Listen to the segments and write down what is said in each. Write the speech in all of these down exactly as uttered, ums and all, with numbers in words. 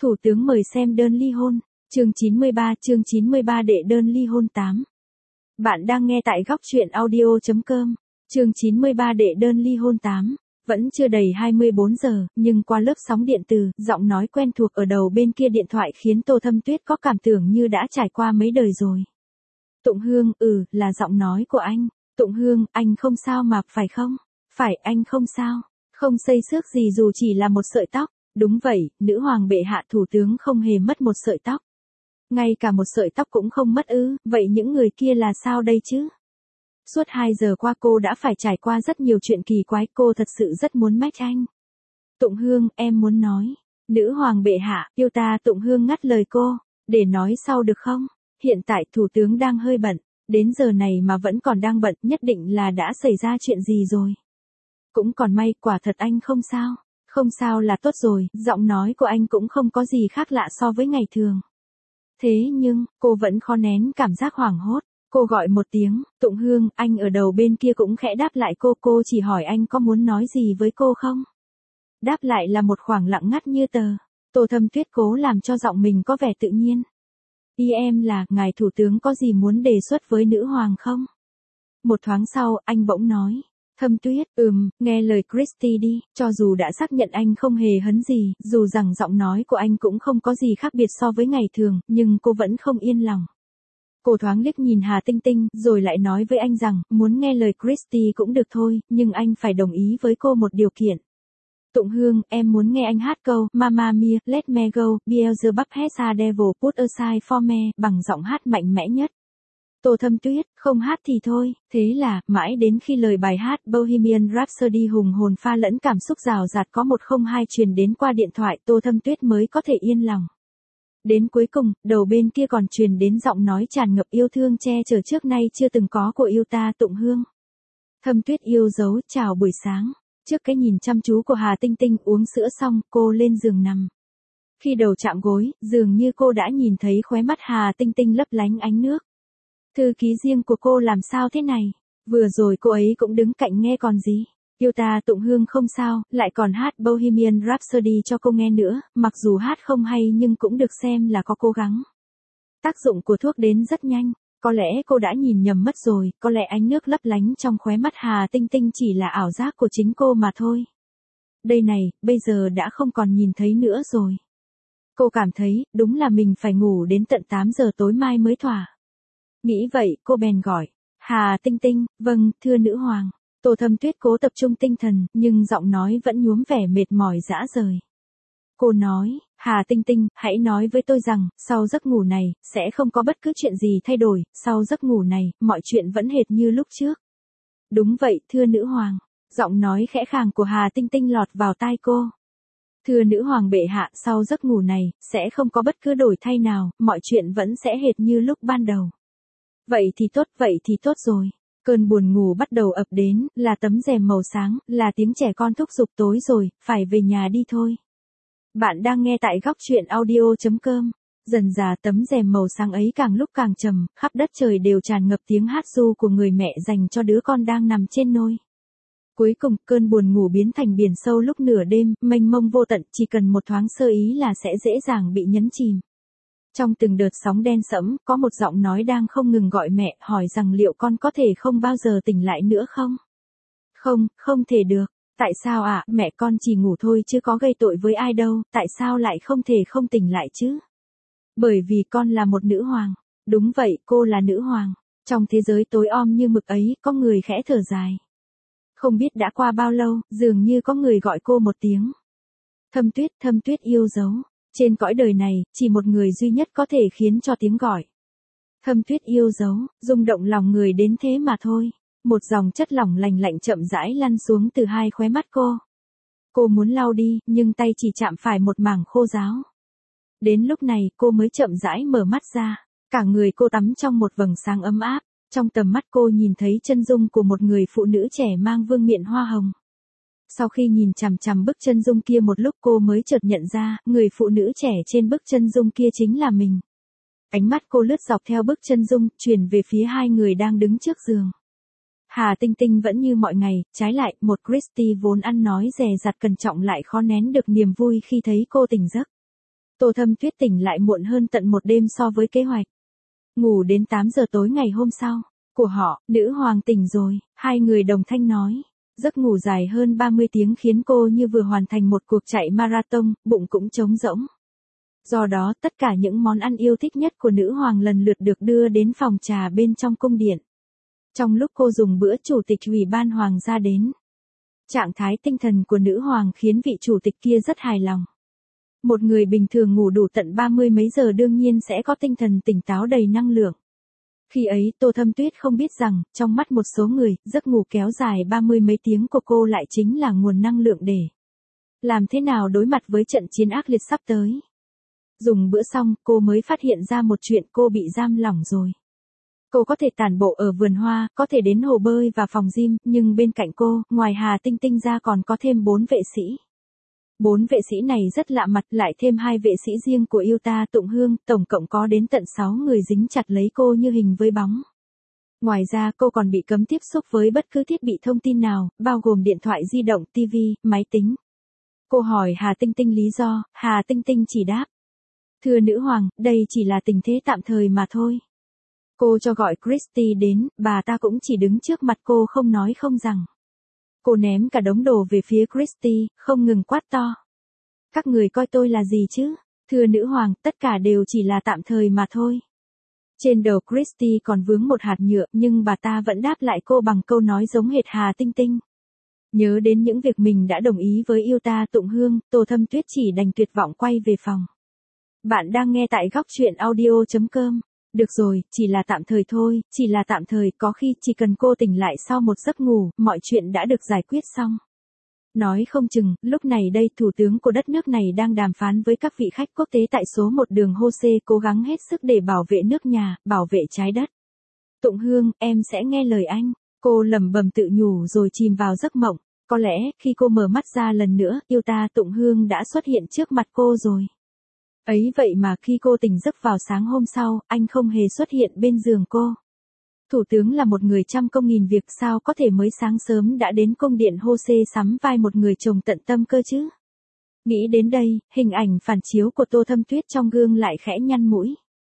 Thủ tướng mời xem đơn ly hôn, chương chín mươi ba, chương chín mươi ba đệ đơn ly hôn tám. Bạn đang nghe tại góc truyện audio chấm com, chương chín mươi ba đệ đơn ly hôn tám. Vẫn chưa đầy hai mươi bốn giờ, nhưng qua lớp sóng điện từ, giọng nói quen thuộc ở đầu bên kia điện thoại khiến Tô Thâm Tuyết có cảm tưởng như đã trải qua mấy đời rồi. Tụng Hương, ừ, là giọng nói của anh. Tụng Hương, anh không sao mà, phải không? Phải, anh không sao. Không xây xước gì dù chỉ là một sợi tóc. Đúng vậy, nữ hoàng bệ hạ thủ tướng không hề mất một sợi tóc. Ngay cả một sợi tóc cũng không mất ư, vậy những người kia là sao đây chứ? Suốt hai giờ qua cô đã phải trải qua rất nhiều chuyện kỳ quái, cô thật sự rất muốn match anh. Tụng Hương, em muốn nói. Nữ hoàng bệ hạ, yêu ta. Tụng Hương ngắt lời cô, để nói sau được không? Hiện tại thủ tướng đang hơi bận, đến giờ này mà vẫn còn đang bận, nhất định là đã xảy ra chuyện gì rồi. Cũng còn may, quả thật anh không sao. Không sao là tốt rồi, giọng nói của anh cũng không có gì khác lạ so với ngày thường. Thế nhưng, cô vẫn khó nén cảm giác hoảng hốt. Cô gọi một tiếng, Tụng Hương, anh ở đầu bên kia cũng khẽ đáp lại cô, cô chỉ hỏi anh có muốn nói gì với cô không? Đáp lại là một khoảng lặng ngắt như tờ. Tô Thâm Tuyết cố làm cho giọng mình có vẻ tự nhiên. Ý em là, ngài thủ tướng có gì muốn đề xuất với nữ hoàng không? Một thoáng sau, anh bỗng nói. Thâm Tuyết, ừm, nghe lời Christy đi, cho dù đã xác nhận anh không hề hấn gì, dù rằng giọng nói của anh cũng không có gì khác biệt so với ngày thường, nhưng cô vẫn không yên lòng. Cô thoáng liếc nhìn Hà Tinh Tinh, rồi lại nói với anh rằng, muốn nghe lời Christy cũng được thôi, nhưng anh phải đồng ý với cô một điều kiện. Tụng Hương, em muốn nghe anh hát câu, Mamma Mia, Let Me Go, Beelzebub has a devil put aside for me, bằng giọng hát mạnh mẽ nhất. Tô Thâm Tuyết, không hát thì thôi, thế là, mãi đến khi lời bài hát Bohemian Rhapsody hùng hồn pha lẫn cảm xúc rào rạt có một không hai truyền đến qua điện thoại, Tô Thâm Tuyết mới có thể yên lòng. Đến cuối cùng, đầu bên kia còn truyền đến giọng nói tràn ngập yêu thương che chở trước nay chưa từng có của yêu ta. Tụng Hương. Thâm Tuyết yêu dấu, chào buổi sáng. Trước cái nhìn chăm chú của Hà Tinh Tinh uống sữa xong, cô lên giường nằm. Khi đầu chạm gối, dường như cô đã nhìn thấy khóe mắt Hà Tinh Tinh lấp lánh ánh nước. Thư ký riêng của cô làm sao thế này? Vừa rồi cô ấy cũng đứng cạnh nghe còn gì. Yêu ta. Tụng Hương không sao, lại còn hát Bohemian Rhapsody cho cô nghe nữa, mặc dù hát không hay nhưng cũng được xem là có cố gắng. Tác dụng của thuốc đến rất nhanh, có lẽ cô đã nhìn nhầm mất rồi, có lẽ ánh nước lấp lánh trong khóe mắt Hà Tinh Tinh chỉ là ảo giác của chính cô mà thôi. Đây này, bây giờ đã không còn nhìn thấy nữa rồi. Cô cảm thấy, đúng là mình phải ngủ đến tận tám giờ tối mai mới thỏa. Nghĩ vậy, cô bèn gọi. Hà Tinh Tinh, vâng, thưa nữ hoàng. Tô Thâm Tuyết cố tập trung tinh thần, nhưng giọng nói vẫn nhuốm vẻ mệt mỏi rã rời. Cô nói, Hà Tinh Tinh, hãy nói với tôi rằng, sau giấc ngủ này, sẽ không có bất cứ chuyện gì thay đổi, sau giấc ngủ này, mọi chuyện vẫn hệt như lúc trước. Đúng vậy, thưa nữ hoàng. Giọng nói khẽ khàng của Hà Tinh Tinh lọt vào tai cô. Thưa nữ hoàng bệ hạ, sau giấc ngủ này, sẽ không có bất cứ đổi thay nào, mọi chuyện vẫn sẽ hệt như lúc ban đầu. Vậy thì tốt, vậy thì tốt rồi. Cơn buồn ngủ bắt đầu ập đến, là tấm rèm màu sáng, là tiếng trẻ con thúc giục tối rồi, phải về nhà đi thôi. Bạn đang nghe tại góc truyện audio chấm com. Dần dà tấm rèm màu sáng ấy càng lúc càng trầm, khắp đất trời đều tràn ngập tiếng hát ru của người mẹ dành cho đứa con đang nằm trên nôi. Cuối cùng, cơn buồn ngủ biến thành biển sâu lúc nửa đêm, mênh mông vô tận, chỉ cần một thoáng sơ ý là sẽ dễ dàng bị nhấn chìm. Trong từng đợt sóng đen sẫm, có một giọng nói đang không ngừng gọi mẹ, hỏi rằng liệu con có thể không bao giờ tỉnh lại nữa không? Không, không thể được. Tại sao ạ, à? Mẹ con chỉ ngủ thôi chứ có gây tội với ai đâu, tại sao lại không thể không tỉnh lại chứ? Bởi vì con là một nữ hoàng. Đúng vậy, cô là nữ hoàng. Trong thế giới tối om như mực ấy, có người khẽ thở dài. Không biết đã qua bao lâu, dường như có người gọi cô một tiếng. Thâm Tuyết, Thâm Tuyết yêu dấu. Trên cõi đời này, chỉ một người duy nhất có thể khiến cho tiếng gọi Thâm Tuyết yêu dấu, rung động lòng người đến thế mà thôi. Một dòng chất lỏng lành lạnh chậm rãi lăn xuống từ hai khóe mắt cô. Cô muốn lau đi, nhưng tay chỉ chạm phải một mảng khô ráo. Đến lúc này, cô mới chậm rãi mở mắt ra. Cả người cô tắm trong một vầng sáng ấm áp. Trong tầm mắt cô nhìn thấy chân dung của một người phụ nữ trẻ mang vương miện hoa hồng. Sau khi nhìn chằm chằm bức chân dung kia một lúc cô mới chợt nhận ra, người phụ nữ trẻ trên bức chân dung kia chính là mình. Ánh mắt cô lướt dọc theo bức chân dung, chuyển về phía hai người đang đứng trước giường. Hà Tinh Tinh vẫn như mọi ngày, trái lại, một Christy vốn ăn nói dè dặt cẩn trọng lại khó nén được niềm vui khi thấy cô tỉnh giấc. Tô Thâm Tuyết tỉnh lại muộn hơn tận một đêm so với kế hoạch. Ngủ đến tám giờ tối ngày hôm sau. Của họ, nữ hoàng tỉnh rồi, hai người đồng thanh nói. Giấc ngủ dài hơn ba mươi tiếng khiến cô như vừa hoàn thành một cuộc chạy marathon, bụng cũng trống rỗng. Do đó, tất cả những món ăn yêu thích nhất của nữ hoàng lần lượt được đưa đến phòng trà bên trong cung điện. Trong lúc cô dùng bữa, chủ tịch ủy ban hoàng gia đến. Trạng thái tinh thần của nữ hoàng khiến vị chủ tịch kia rất hài lòng. Một người bình thường ngủ đủ tận ba mươi mấy giờ đương nhiên sẽ có tinh thần tỉnh táo đầy năng lượng. Khi ấy, Tô Thâm Tuyết không biết rằng, trong mắt một số người, giấc ngủ kéo dài ba mươi mấy tiếng của cô lại chính là nguồn năng lượng để làm thế nào đối mặt với trận chiến ác liệt sắp tới. Dùng bữa xong, cô mới phát hiện ra một chuyện, cô bị giam lỏng rồi. Cô có thể tản bộ ở vườn hoa, có thể đến hồ bơi và phòng gym, nhưng bên cạnh cô, ngoài Hà Tinh Tinh ra còn có thêm bốn vệ sĩ. Bốn vệ sĩ này rất lạ mặt, lại thêm hai vệ sĩ riêng của yêu ta Tụng Hương, tổng cộng có đến tận sáu người dính chặt lấy cô như hình với bóng. Ngoài ra cô còn bị cấm tiếp xúc với bất cứ thiết bị thông tin nào, bao gồm điện thoại di động, ti vi, máy tính. Cô hỏi Hà Tinh Tinh lý do, Hà Tinh Tinh chỉ đáp. Thưa nữ hoàng, đây chỉ là tình thế tạm thời mà thôi. Cô cho gọi Christy đến, bà ta cũng chỉ đứng trước mặt cô không nói không rằng. Cô ném cả đống đồ về phía Christy, không ngừng quát to. Các người coi tôi là gì chứ? Thưa nữ hoàng, tất cả đều chỉ là tạm thời mà thôi. Trên đầu Christy còn vướng một hạt nhựa, nhưng bà ta vẫn đáp lại cô bằng câu nói giống hệt Hà Tinh Tinh. Nhớ đến những việc mình đã đồng ý với yêu ta Tụng Hương, Tô Thâm Tuyết chỉ đành tuyệt vọng quay về phòng. Bạn đang nghe tại góc truyện audio chấm com. Được rồi, chỉ là tạm thời thôi, chỉ là tạm thời, có khi chỉ cần cô tỉnh lại sau một giấc ngủ, mọi chuyện đã được giải quyết xong. Nói không chừng, lúc này đây thủ tướng của đất nước này đang đàm phán với các vị khách quốc tế tại số một đường Jose, cố gắng hết sức để bảo vệ nước nhà, bảo vệ trái đất. Tụng Hương, em sẽ nghe lời anh. Cô lẩm bẩm tự nhủ rồi chìm vào giấc mộng. Có lẽ, khi cô mở mắt ra lần nữa, yêu ta Tụng Hương đã xuất hiện trước mặt cô rồi. Ấy vậy mà khi cô tỉnh giấc vào sáng hôm sau, anh không hề xuất hiện bên giường cô. Thủ tướng là một người trăm công nghìn việc, sao có thể mới sáng sớm đã đến cung điện Jose sắm vai một người chồng tận tâm cơ chứ? Nghĩ đến đây, hình ảnh phản chiếu của Tô Thâm Tuyết trong gương lại khẽ nhăn mũi.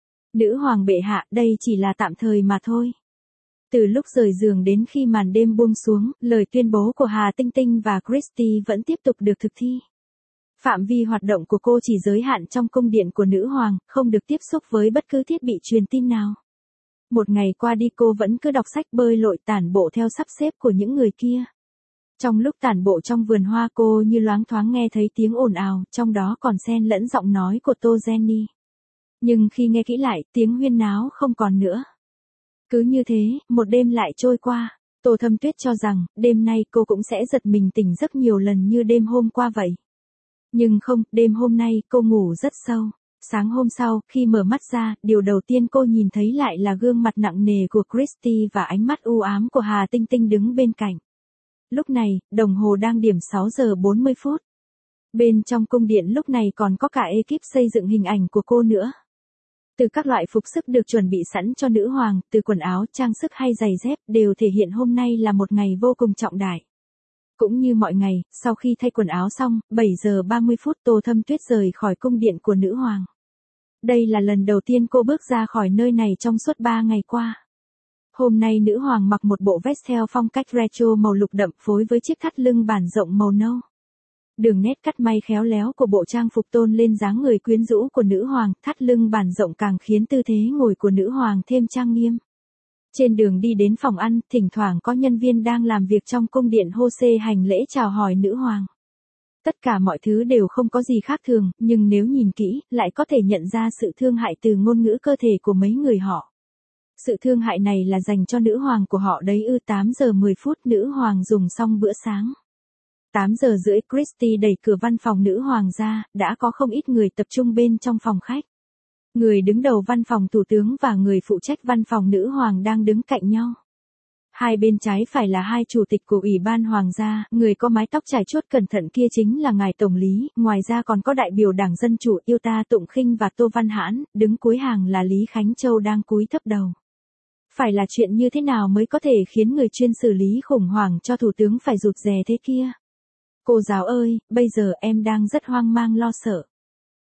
Nữ hoàng bệ hạ, đây chỉ là tạm thời mà thôi. Từ lúc rời giường đến khi màn đêm buông xuống, lời tuyên bố của Hà Tinh Tinh và Christy vẫn tiếp tục được thực thi. Phạm vi hoạt động của cô chỉ giới hạn trong cung điện của nữ hoàng, không được tiếp xúc với bất cứ thiết bị truyền tin nào. Một ngày qua đi cô vẫn cứ đọc sách, bơi lội, tản bộ theo sắp xếp của những người kia. Trong lúc tản bộ trong vườn hoa cô như loáng thoáng nghe thấy tiếng ồn ào, trong đó còn xen lẫn giọng nói của Tô Jenny. Nhưng khi nghe kỹ lại, tiếng huyên náo không còn nữa. Cứ như thế, một đêm lại trôi qua. Tô Thâm Tuyết cho rằng, đêm nay cô cũng sẽ giật mình tỉnh giấc nhiều lần như đêm hôm qua vậy. Nhưng không, đêm hôm nay cô ngủ rất sâu. Sáng hôm sau, khi mở mắt ra, điều đầu tiên cô nhìn thấy lại là gương mặt nặng nề của Christy và ánh mắt u ám của Hà Tinh Tinh đứng bên cạnh. Lúc này, đồng hồ đang điểm sáu giờ bốn mươi phút. Bên trong cung điện lúc này còn có cả ekip xây dựng hình ảnh của cô nữa. Từ các loại phục sức được chuẩn bị sẵn cho nữ hoàng, từ quần áo, trang sức hay giày dép, đều thể hiện hôm nay là một ngày vô cùng trọng đại. Cũng như mọi ngày, sau khi thay quần áo xong, bảy giờ ba mươi phút Tô Thâm Tuyết rời khỏi cung điện của nữ hoàng. Đây là lần đầu tiên cô bước ra khỏi nơi này trong suốt ba ngày qua. Hôm nay nữ hoàng mặc một bộ vest theo phong cách retro màu lục đậm phối với chiếc thắt lưng bản rộng màu nâu. Đường nét cắt may khéo léo của bộ trang phục tôn lên dáng người quyến rũ của nữ hoàng, thắt lưng bản rộng càng khiến tư thế ngồi của nữ hoàng thêm trang nghiêm. Trên đường đi đến phòng ăn, thỉnh thoảng có nhân viên đang làm việc trong cung điện Jose hành lễ chào hỏi nữ hoàng. Tất cả mọi thứ đều không có gì khác thường, nhưng nếu nhìn kỹ, lại có thể nhận ra sự thương hại từ ngôn ngữ cơ thể của mấy người họ. Sự thương hại này là dành cho nữ hoàng của họ đấy ư. Tám giờ mười phút nữ hoàng dùng xong bữa sáng. Tám giờ rưỡi Christy đẩy cửa văn phòng nữ hoàng ra, đã có không ít người tập trung bên trong phòng khách. Người đứng đầu văn phòng thủ tướng và người phụ trách văn phòng nữ hoàng đang đứng cạnh nhau. Hai bên trái phải là hai chủ tịch của Ủy ban Hoàng gia, người có mái tóc chải chuốt cẩn thận kia chính là ngài Tổng lý, ngoài ra còn có đại biểu Đảng Dân Chủ yêu ta Tụng Khinh và Tô Văn Hãn, đứng cuối hàng là Lý Khánh Châu đang cúi thấp đầu. Phải là chuyện như thế nào mới có thể khiến người chuyên xử lý khủng hoảng cho thủ tướng phải rụt rè thế kia? Cô giáo ơi, bây giờ em đang rất hoang mang lo sợ.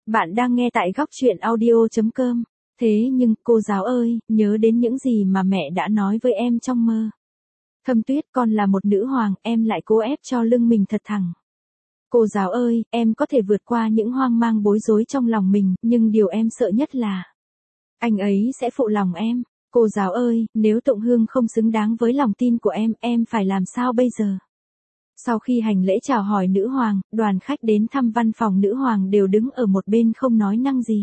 Bạn đang nghe tại góc chuyện audio chấm com. Thế nhưng, cô giáo ơi, nhớ đến những gì mà mẹ đã nói với em trong mơ. Thâm Tuyết, con là một nữ hoàng, em lại cố ép cho lưng mình thật thẳng. Cô giáo ơi, em có thể vượt qua những hoang mang bối rối trong lòng mình, nhưng điều em sợ nhất là anh ấy sẽ phụ lòng em. Cô giáo ơi, nếu Tụng Hương không xứng đáng với lòng tin của em, em phải làm sao bây giờ? Sau khi hành lễ chào hỏi nữ hoàng, đoàn khách đến thăm văn phòng nữ hoàng đều đứng ở một bên không nói năng gì.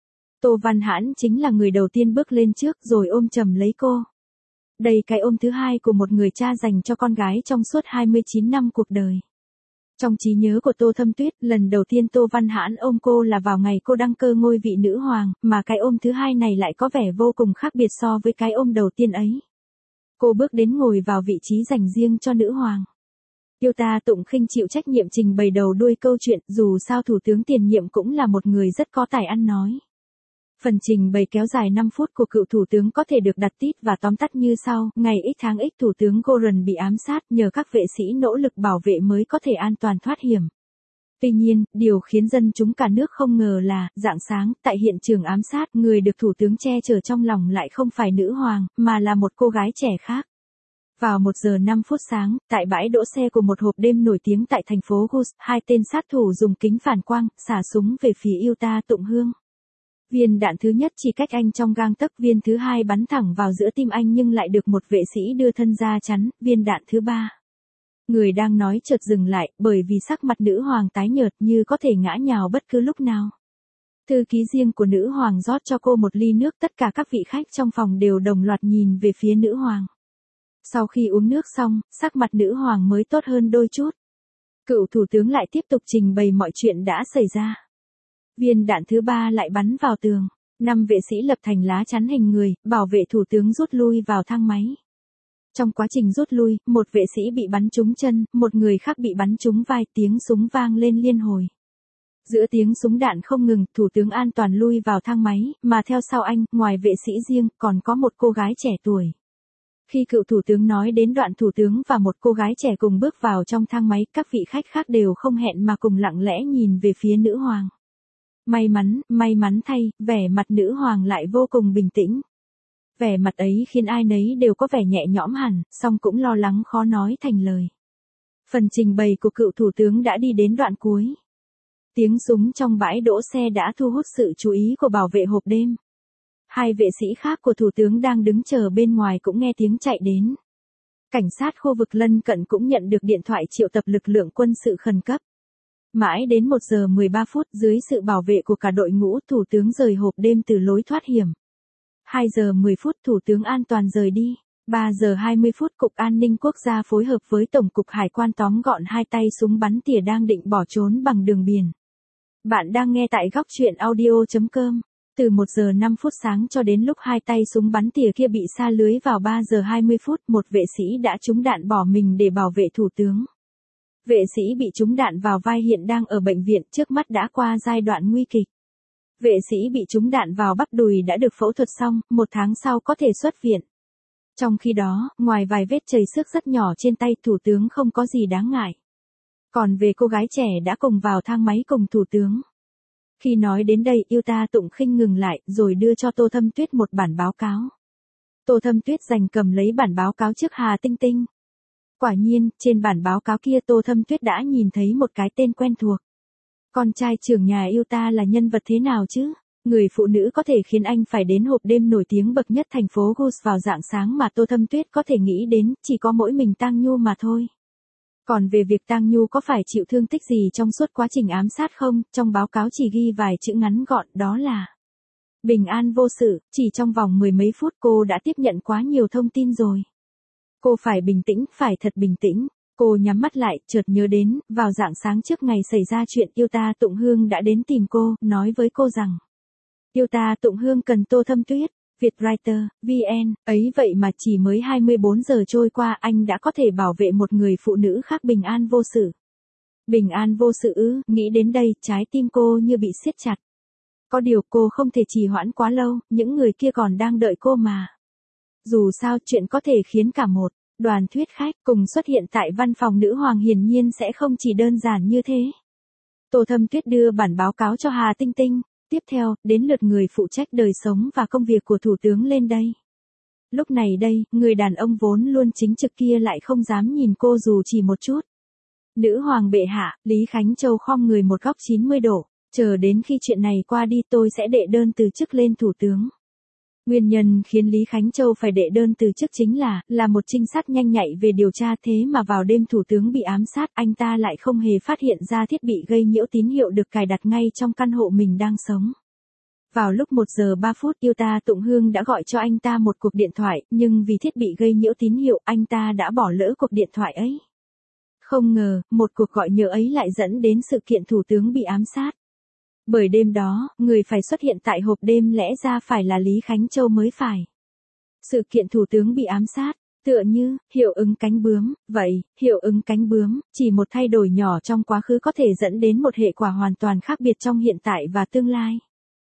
Tô Văn Hãn chính là người đầu tiên bước lên trước rồi ôm chầm lấy cô. Đây cái ôm thứ hai của một người cha dành cho con gái trong suốt hai mươi chín năm cuộc đời. Trong trí nhớ của Tô Thâm Tuyết, lần đầu tiên Tô Văn Hãn ôm cô là vào ngày cô đăng cơ ngôi vị nữ hoàng, mà cái ôm thứ hai này lại có vẻ vô cùng khác biệt so với cái ôm đầu tiên ấy. Cô bước đến ngồi vào vị trí dành riêng cho nữ hoàng. Yêu ta Tụng Khinh chịu trách nhiệm trình bày đầu đuôi câu chuyện, dù sao thủ tướng tiền nhiệm cũng là một người rất có tài ăn nói. Phần trình bày kéo dài năm phút của cựu thủ tướng có thể được đặt tít và tóm tắt như sau: ngày X tháng X thủ tướng Gordon bị ám sát, nhờ các vệ sĩ nỗ lực bảo vệ mới có thể an toàn thoát hiểm. Tuy nhiên, điều khiến dân chúng cả nước không ngờ là, rạng sáng, tại hiện trường ám sát, người được thủ tướng che chở trong lòng lại không phải nữ hoàng, mà là một cô gái trẻ khác. Vào một giờ năm phút sáng, tại bãi đỗ xe của một hộp đêm nổi tiếng tại thành phố Gus, hai tên sát thủ dùng kính phản quang, xả súng về phía yêu ta Tụng Hương. Viên đạn thứ nhất chỉ cách anh trong gang tấc, viên thứ hai bắn thẳng vào giữa tim anh nhưng lại được một vệ sĩ đưa thân ra chắn, viên đạn thứ ba. Người đang nói chợt dừng lại, bởi vì sắc mặt nữ hoàng tái nhợt như có thể ngã nhào bất cứ lúc nào. Thư ký riêng của nữ hoàng rót cho cô một ly nước, tất cả các vị khách trong phòng đều đồng loạt nhìn về phía nữ hoàng. Sau khi uống nước xong, sắc mặt nữ hoàng mới tốt hơn đôi chút. Cựu thủ tướng lại tiếp tục trình bày mọi chuyện đã xảy ra. Viên đạn thứ ba lại bắn vào tường. Năm vệ sĩ lập thành lá chắn hình người, bảo vệ thủ tướng rút lui vào thang máy. Trong quá trình rút lui, một vệ sĩ bị bắn trúng chân, một người khác bị bắn trúng vai, tiếng súng vang lên liên hồi. Giữa tiếng súng đạn không ngừng, thủ tướng an toàn lui vào thang máy, mà theo sau anh, ngoài vệ sĩ riêng, còn có một cô gái trẻ tuổi. Khi cựu thủ tướng nói đến đoạn thủ tướng và một cô gái trẻ cùng bước vào trong thang máy, các vị khách khác đều không hẹn mà cùng lặng lẽ nhìn về phía nữ hoàng. May mắn, may mắn thay, vẻ mặt nữ hoàng lại vô cùng bình tĩnh. Vẻ mặt ấy khiến ai nấy đều có vẻ nhẹ nhõm hẳn, song cũng lo lắng khó nói thành lời. Phần trình bày của cựu thủ tướng đã đi đến đoạn cuối. Tiếng súng trong bãi đỗ xe đã thu hút sự chú ý của bảo vệ hộp đêm. Hai vệ sĩ khác của thủ tướng đang đứng chờ bên ngoài cũng nghe tiếng chạy đến. Cảnh sát khu vực lân cận cũng nhận được điện thoại triệu tập lực lượng quân sự khẩn cấp. Mãi đến một giờ mười ba phút, dưới sự bảo vệ của cả đội ngũ, thủ tướng rời hộp đêm từ lối thoát hiểm. hai giờ mười phút, thủ tướng an toàn rời đi. ba giờ hai mươi phút, Cục An ninh Quốc gia phối hợp với Tổng cục Hải quan tóm gọn hai tay súng bắn tỉa đang định bỏ trốn bằng đường biển. Bạn đang nghe tại góc chuyện audio chấm com. Từ một giờ năm phút sáng cho đến lúc hai tay súng bắn tỉa kia bị sa lưới vào ba giờ hai mươi phút, một vệ sĩ đã trúng đạn bỏ mình để bảo vệ thủ tướng. Vệ sĩ bị trúng đạn vào vai hiện đang ở bệnh viện, trước mắt đã qua giai đoạn nguy kịch. Vệ sĩ bị trúng đạn vào bắp đùi đã được phẫu thuật xong, một tháng sau có thể xuất viện. Trong khi đó, ngoài vài vết chảy xước rất nhỏ trên tay, thủ tướng không có gì đáng ngại. Còn về cô gái trẻ đã cùng vào thang máy cùng thủ tướng. Khi nói đến đây, yêu ta Tụng Khinh ngừng lại, rồi đưa cho Tô Thâm Tuyết một bản báo cáo. Tô Thâm Tuyết giành cầm lấy bản báo cáo trước Hà Tinh Tinh. Quả nhiên, trên bản báo cáo kia Tô Thâm Tuyết đã nhìn thấy một cái tên quen thuộc. Con trai trưởng nhà yêu ta là nhân vật thế nào chứ? Người phụ nữ có thể khiến anh phải đến hộp đêm nổi tiếng bậc nhất thành phố Gus vào rạng sáng mà Tô Thâm Tuyết có thể nghĩ đến, chỉ có mỗi mình Tang Nhu mà thôi. Còn về việc Tang Nhu có phải chịu thương tích gì trong suốt quá trình ám sát không, trong báo cáo chỉ ghi vài chữ ngắn gọn, đó là bình an vô sự. Chỉ trong vòng mười mấy phút cô đã tiếp nhận quá nhiều thông tin rồi. Cô phải bình tĩnh, phải thật bình tĩnh. Cô nhắm mắt lại, chợt nhớ đến, vào rạng sáng trước ngày xảy ra chuyện, yêu ta Tụng Hương đã đến tìm cô, nói với cô rằng yêu ta Tụng Hương cần Tô Thâm Tuyết. Vietwriter, vê en, ấy vậy mà chỉ mới hai mươi bốn giờ trôi qua anh đã có thể bảo vệ một người phụ nữ khác bình an vô sự. Bình an vô sự ư, nghĩ đến đây, trái tim cô như bị siết chặt. Có điều cô không thể trì hoãn quá lâu, những người kia còn đang đợi cô mà. Dù sao chuyện có thể khiến cả một đoàn thuyết khách cùng xuất hiện tại văn phòng nữ hoàng hiển nhiên sẽ không chỉ đơn giản như thế. Tô Thâm Tuyết đưa bản báo cáo cho Hà Tinh Tinh, tiếp theo, đến lượt người phụ trách đời sống và công việc của Thủ tướng lên đây. Lúc này đây, người đàn ông vốn luôn chính trực kia lại không dám nhìn cô dù chỉ một chút. Nữ hoàng bệ hạ, Lý Khánh Châu khom người một góc chín mươi độ, chờ đến khi chuyện này qua đi tôi sẽ đệ đơn từ chức lên thủ tướng. Nguyên nhân khiến Lý Khánh Châu phải đệ đơn từ chức chính là, là một trinh sát nhanh nhạy về điều tra thế mà vào đêm thủ tướng bị ám sát anh ta lại không hề phát hiện ra thiết bị gây nhiễu tín hiệu được cài đặt ngay trong căn hộ mình đang sống. Vào lúc một giờ ba phút Yuta Tụng Hương đã gọi cho anh ta một cuộc điện thoại, nhưng vì thiết bị gây nhiễu tín hiệu anh ta đã bỏ lỡ cuộc điện thoại ấy. Không ngờ, một cuộc gọi nhỡ ấy lại dẫn đến sự kiện thủ tướng bị ám sát. Bởi đêm đó, người phải xuất hiện tại hộp đêm lẽ ra phải là Lý Khánh Châu mới phải. Sự kiện thủ tướng bị ám sát, tựa như, hiệu ứng cánh bướm, vậy, hiệu ứng cánh bướm, chỉ một thay đổi nhỏ trong quá khứ có thể dẫn đến một hệ quả hoàn toàn khác biệt trong hiện tại và tương lai.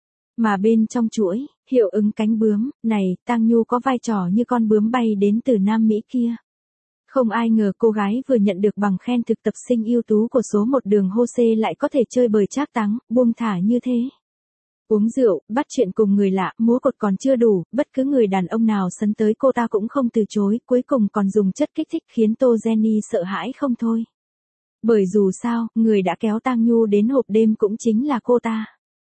Mà bên trong chuỗi, hiệu ứng cánh bướm, này, Tang Nhu có vai trò như con bướm bay đến từ Nam Mỹ kia. Không ai ngờ cô gái vừa nhận được bằng khen thực tập sinh ưu tú của số một đường Hose lại có thể chơi bời trác táng, buông thả như thế. Uống rượu, bắt chuyện cùng người lạ, múa cột còn chưa đủ, bất cứ người đàn ông nào sấn tới cô ta cũng không từ chối, cuối cùng còn dùng chất kích thích khiến Tô Jenny sợ hãi không thôi. Bởi dù sao, người đã kéo Tang Nhu đến hộp đêm cũng chính là cô ta.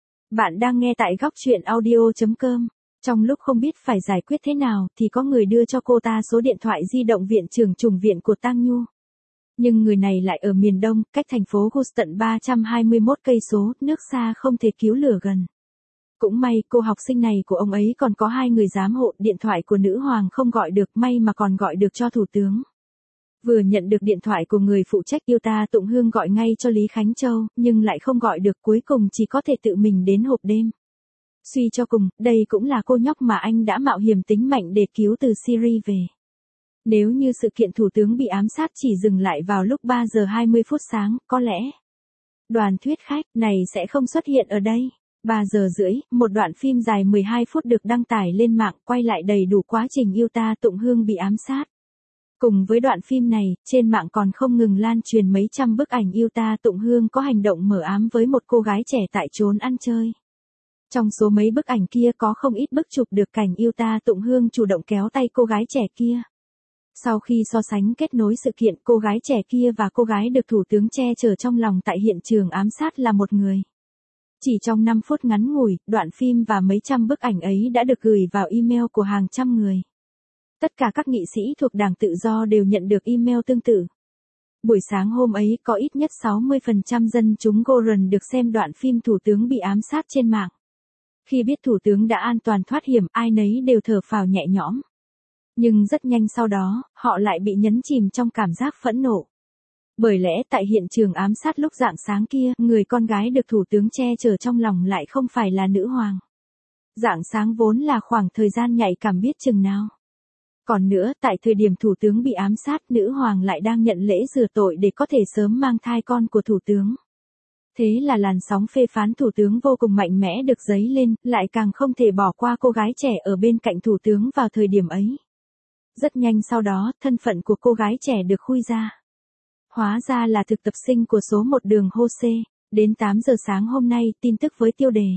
Bạn đang nghe tại góc truyện audio chấm com. Trong lúc không biết phải giải quyết thế nào thì có người đưa cho cô ta số điện thoại di động viện trưởng chủng viện của Tang Nhu. Nhưng người này lại ở miền Đông, cách thành phố Houston ba trăm hai mươi mốt cây số, nước xa không thể cứu lửa gần. Cũng may cô học sinh này của ông ấy còn có hai người giám hộ, điện thoại của nữ hoàng không gọi được, may mà còn gọi được cho thủ tướng. Vừa nhận được điện thoại của người phụ trách Yuta Tụng Hương gọi ngay cho Lý Khánh Châu, nhưng lại không gọi được, cuối cùng chỉ có thể tự mình đến hộp đêm. Suy cho cùng, đây cũng là cô nhóc mà anh đã mạo hiểm tính mạnh để cứu từ Syria về. Nếu như sự kiện thủ tướng bị ám sát chỉ dừng lại vào lúc ba giờ hai mươi phút sáng, có lẽ đoàn thuyết khách này sẽ không xuất hiện ở đây. ba giờ rưỡi, một đoạn phim dài mười hai phút được đăng tải lên mạng quay lại đầy đủ quá trình Yuta Tụng Hương bị ám sát. Cùng với đoạn phim này, trên mạng còn không ngừng lan truyền mấy trăm bức ảnh Yuta Tụng Hương có hành động mở ám với một cô gái trẻ tại chốn ăn chơi. Trong số mấy bức ảnh kia có không ít bức chụp được cảnh Yuta Tụng Hương chủ động kéo tay cô gái trẻ kia. Sau khi so sánh kết nối sự kiện cô gái trẻ kia và cô gái được thủ tướng che chở trong lòng tại hiện trường ám sát là một người. Chỉ trong năm phút ngắn ngủi, đoạn phim và mấy trăm bức ảnh ấy đã được gửi vào email của hàng trăm người. Tất cả các nghị sĩ thuộc Đảng Tự do đều nhận được email tương tự. Buổi sáng hôm ấy có ít nhất sáu mươi phần trăm dân chúng Goran được xem đoạn phim thủ tướng bị ám sát trên mạng. Khi biết thủ tướng đã an toàn thoát hiểm, ai nấy đều thở phào nhẹ nhõm. Nhưng rất nhanh sau đó, họ lại bị nhấn chìm trong cảm giác phẫn nộ. Bởi lẽ tại hiện trường ám sát lúc rạng sáng kia, người con gái được thủ tướng che chở trong lòng lại không phải là nữ hoàng. Rạng sáng vốn là khoảng thời gian nhạy cảm biết chừng nào. Còn nữa, tại thời điểm thủ tướng bị ám sát, nữ hoàng lại đang nhận lễ rửa tội để có thể sớm mang thai con của thủ tướng. Thế là làn sóng phê phán thủ tướng vô cùng mạnh mẽ được dấy lên, lại càng không thể bỏ qua cô gái trẻ ở bên cạnh thủ tướng vào thời điểm ấy. Rất nhanh sau đó, thân phận của cô gái trẻ được khui ra. Hóa ra là thực tập sinh của số một đường Hose. Đến tám giờ sáng hôm nay, tin tức với tiêu đề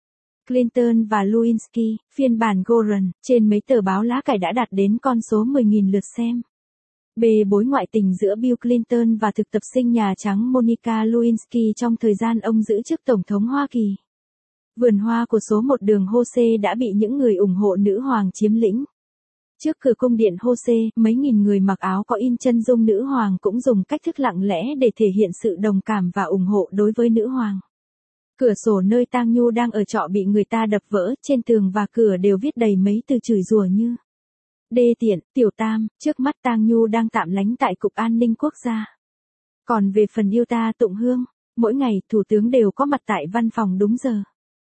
Clinton và Lewinsky, phiên bản Goran, trên mấy tờ báo lá cải đã đạt đến con số mười nghìn lượt xem. Bê bối ngoại tình giữa Bill Clinton và thực tập sinh Nhà Trắng Monica Lewinsky trong thời gian ông giữ chức Tổng thống Hoa Kỳ. Vườn hoa của số một đường Hose đã bị những người ủng hộ nữ hoàng chiếm lĩnh. Trước cửa cung điện Hose, mấy nghìn người mặc áo có in chân dung nữ hoàng cũng dùng cách thức lặng lẽ để thể hiện sự đồng cảm và ủng hộ đối với nữ hoàng. Cửa sổ nơi Tang Nhu đang ở trọ bị người ta đập vỡ, trên tường và cửa đều viết đầy mấy từ chửi rủa như đê tiện, tiểu tam, trước mắt Tang Nhu đang tạm lánh tại Cục An ninh Quốc gia. Còn về phần Yuta Tụng Hương, mỗi ngày thủ tướng đều có mặt tại văn phòng đúng giờ.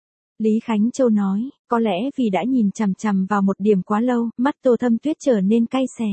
Lý Khánh Châu nói, có lẽ vì đã nhìn chằm chằm vào một điểm quá lâu, mắt Tô Thâm Tuyết trở nên cay xè.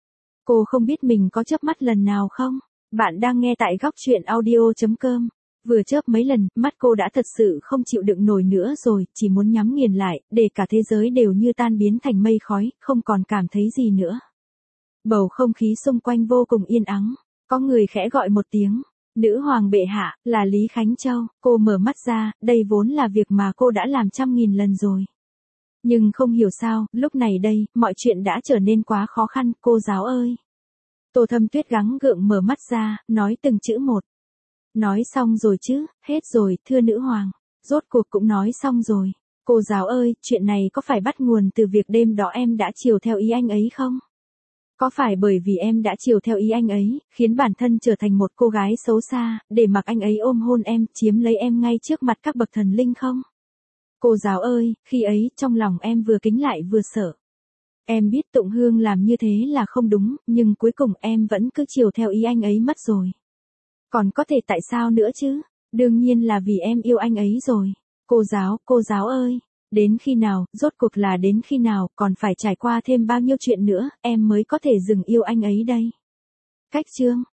Cô không biết mình có chớp mắt lần nào không? Bạn đang nghe tại góc truyện audio chấm com. Vừa chớp mấy lần, mắt cô đã thật sự không chịu đựng nổi nữa rồi, chỉ muốn nhắm nghiền lại, để cả thế giới đều như tan biến thành mây khói, không còn cảm thấy gì nữa. Bầu không khí xung quanh vô cùng yên ắng, có người khẽ gọi một tiếng. Nữ hoàng bệ hạ, là Lý Khánh Châu, cô mở mắt ra, đây vốn là việc mà cô đã làm trăm nghìn lần rồi. Nhưng không hiểu sao, lúc này đây, mọi chuyện đã trở nên quá khó khăn, cô giáo ơi. Tô Thâm Tuyết gắng gượng mở mắt ra, nói từng chữ một. Nói xong rồi chứ, hết rồi, thưa nữ hoàng. Rốt cuộc cũng nói xong rồi. Cô giáo ơi, chuyện này có phải bắt nguồn từ việc đêm đó em đã chiều theo ý anh ấy không? Có phải bởi vì em đã chiều theo ý anh ấy, khiến bản thân trở thành một cô gái xấu xa, để mặc anh ấy ôm hôn em, chiếm lấy em ngay trước mặt các bậc thần linh không? Cô giáo ơi, khi ấy, trong lòng em vừa kính lại vừa sợ. Em biết Tụng Hương làm như thế là không đúng, nhưng cuối cùng em vẫn cứ chiều theo ý anh ấy mất rồi. Còn có thể tại sao nữa chứ? Đương nhiên là vì em yêu anh ấy rồi. Cô giáo, cô giáo ơi, đến khi nào, rốt cuộc là đến khi nào, còn phải trải qua thêm bao nhiêu chuyện nữa, em mới có thể dừng yêu anh ấy đây. Cách chương